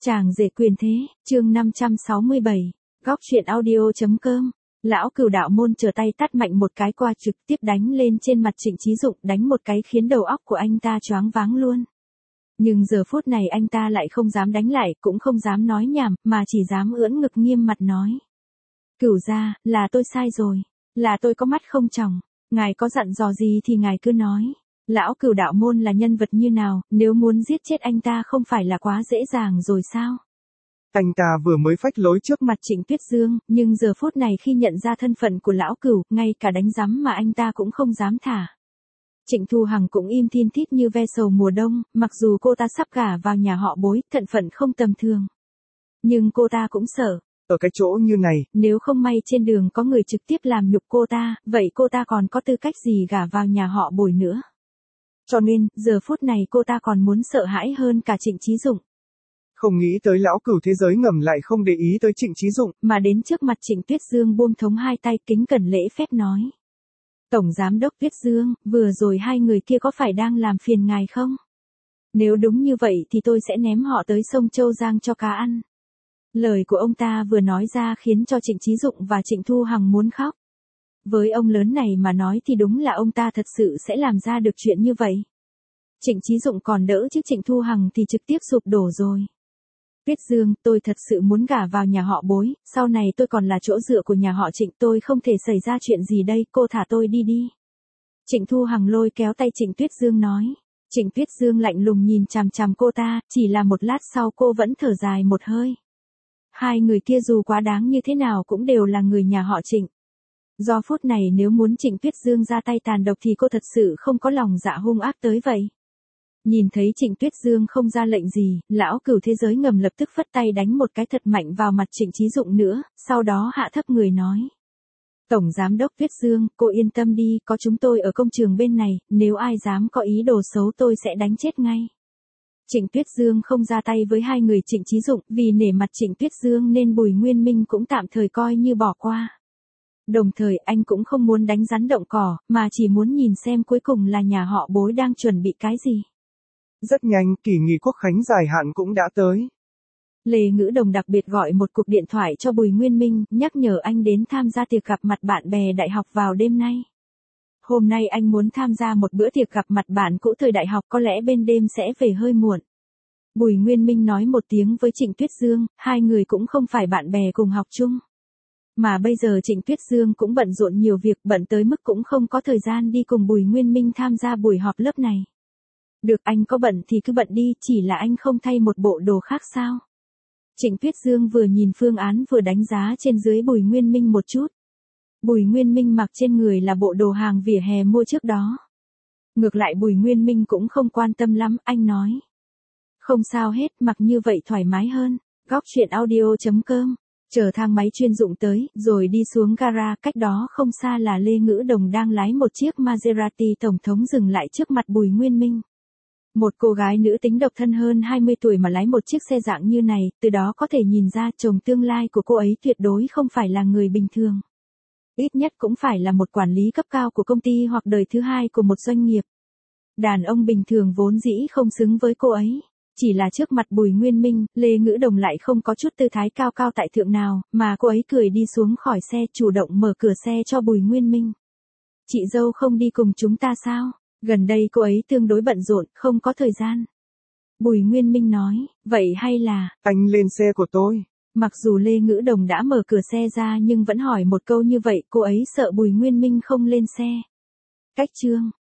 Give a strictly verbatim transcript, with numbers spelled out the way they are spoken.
Chàng rể quyền thế, chương năm trăm sáu mươi bảy, góc truyện audio chấm com. Lão Cửu đạo môn trở tay tát mạnh một cái qua trực tiếp đánh lên trên mặt Trịnh Chí Dụng, đánh một cái khiến đầu óc của anh ta choáng váng luôn. Nhưng giờ phút này anh ta lại không dám đánh lại, cũng không dám nói nhảm, mà chỉ dám ưỡn ngực nghiêm mặt nói. Cửu gia, là tôi sai rồi, là tôi có mắt không tròng, ngài có dặn dò gì thì ngài cứ nói. Lão Cửu đạo môn là nhân vật như nào, nếu muốn giết chết anh ta không phải là quá dễ dàng rồi sao? Anh ta vừa mới phách lối trước mặt Trịnh Tuyết Dương, nhưng giờ phút này khi nhận ra thân phận của lão Cửu, ngay cả đánh giám mà anh ta cũng không dám thả. Trịnh Thu Hằng cũng im thiên thít như ve sầu mùa đông, mặc dù cô ta sắp gả vào nhà họ Bối, thân phận không tầm thường. Nhưng cô ta cũng sợ. Ở cái chỗ như này, nếu không may trên đường có người trực tiếp làm nhục cô ta, vậy cô ta còn có tư cách gì gả vào nhà họ Bối nữa. Cho nên, giờ phút này cô ta còn muốn sợ hãi hơn cả Trịnh Chí Dụng. Không nghĩ tới lão Cửu thế giới ngầm lại không để ý tới Trịnh Chí Dụng, mà đến trước mặt Trịnh Tuyết Dương buông thống hai tay kính cẩn lễ phép nói. Tổng Giám đốc Tuyết Dương, vừa rồi hai người kia có phải đang làm phiền ngài không? Nếu đúng như vậy thì tôi sẽ ném họ tới sông Châu Giang cho cá ăn. Lời của ông ta vừa nói ra khiến cho Trịnh Chí Dụng và Trịnh Thu Hằng muốn khóc. Với ông lớn này mà nói thì đúng là ông ta thật sự sẽ làm ra được chuyện như vậy. Trịnh Chí Dụng còn đỡ chứ Trịnh Thu Hằng thì trực tiếp sụp đổ rồi. Tuyết Dương, tôi thật sự muốn gả vào nhà họ Bối, sau này tôi còn là chỗ dựa của nhà họ Trịnh, tôi không thể xảy ra chuyện gì đây, cô thả tôi đi đi. Trịnh Thu Hằng lôi kéo tay Trịnh Tuyết Dương nói. Trịnh Tuyết Dương lạnh lùng nhìn chằm chằm cô ta, chỉ là một lát sau cô vẫn thở dài một hơi. Hai người kia dù quá đáng như thế nào cũng đều là người nhà họ Trịnh. Do phút này nếu muốn Trịnh Tuyết Dương ra tay tàn độc thì cô thật sự không có lòng dạ hung ác tới vậy. Nhìn thấy Trịnh Tuyết Dương không ra lệnh gì, lão Cửu thế giới ngầm lập tức phất tay đánh một cái thật mạnh vào mặt Trịnh Chí Dụng nữa, sau đó hạ thấp người nói. Tổng Giám đốc Tuyết Dương, cô yên tâm đi, có chúng tôi ở công trường bên này, nếu ai dám có ý đồ xấu tôi sẽ đánh chết ngay. Trịnh Tuyết Dương không ra tay với hai người Trịnh Chí Dụng, vì nể mặt Trịnh Tuyết Dương nên Bùi Nguyên Minh cũng tạm thời coi như bỏ qua. Đồng thời anh cũng không muốn đánh rắn động cỏ, mà chỉ muốn nhìn xem cuối cùng là nhà họ Bối đang chuẩn bị cái gì. Rất nhanh, kỳ nghỉ quốc khánh dài hạn cũng đã tới. Lê Ngữ Đồng đặc biệt gọi một cuộc điện thoại cho Bùi Nguyên Minh, nhắc nhở anh đến tham gia tiệc gặp mặt bạn bè đại học vào đêm nay. Hôm nay anh muốn tham gia một bữa tiệc gặp mặt bạn cũ thời đại học, có lẽ bên đêm sẽ về hơi muộn. Bùi Nguyên Minh nói một tiếng với Trịnh Tuyết Dương, hai người cũng không phải bạn bè cùng học chung. Mà bây giờ Trịnh Tuyết Dương cũng bận rộn nhiều việc, bận tới mức cũng không có thời gian đi cùng Bùi Nguyên Minh tham gia buổi họp lớp này. Được, anh có bận thì cứ bận đi, chỉ là anh không thay một bộ đồ khác sao? Trịnh Tuyết Dương vừa nhìn phương án vừa đánh giá trên dưới Bùi Nguyên Minh một chút. Bùi Nguyên Minh mặc trên người là bộ đồ hàng vỉa hè mua trước đó. Ngược lại Bùi Nguyên Minh cũng không quan tâm lắm, anh nói. Không sao hết, mặc như vậy thoải mái hơn. Góc truyện audio chấm com. Chờ thang máy chuyên dụng tới, rồi đi xuống gara, cách đó không xa là Lê Ngữ Đồng đang lái một chiếc Maserati tổng thống dừng lại trước mặt Bùi Nguyên Minh. Một cô gái nữ tính độc thân hơn hai mươi tuổi mà lái một chiếc xe dạng như này, từ đó có thể nhìn ra chồng tương lai của cô ấy tuyệt đối không phải là người bình thường. Ít nhất cũng phải là một quản lý cấp cao của công ty hoặc đời thứ hai của một doanh nghiệp. Đàn ông bình thường vốn dĩ không xứng với cô ấy. Chỉ là trước mặt Bùi Nguyên Minh, Lê Ngữ Đồng lại không có chút tư thái cao cao tại thượng nào, mà cô ấy cười đi xuống khỏi xe, chủ động mở cửa xe cho Bùi Nguyên Minh. Chị dâu không đi cùng chúng ta sao? Gần đây cô ấy tương đối bận rộn, không có thời gian. Bùi Nguyên Minh nói, vậy hay là... Anh lên xe của tôi. Mặc dù Lê Ngữ Đồng đã mở cửa xe ra nhưng vẫn hỏi một câu như vậy, cô ấy sợ Bùi Nguyên Minh không lên xe. Cách chương.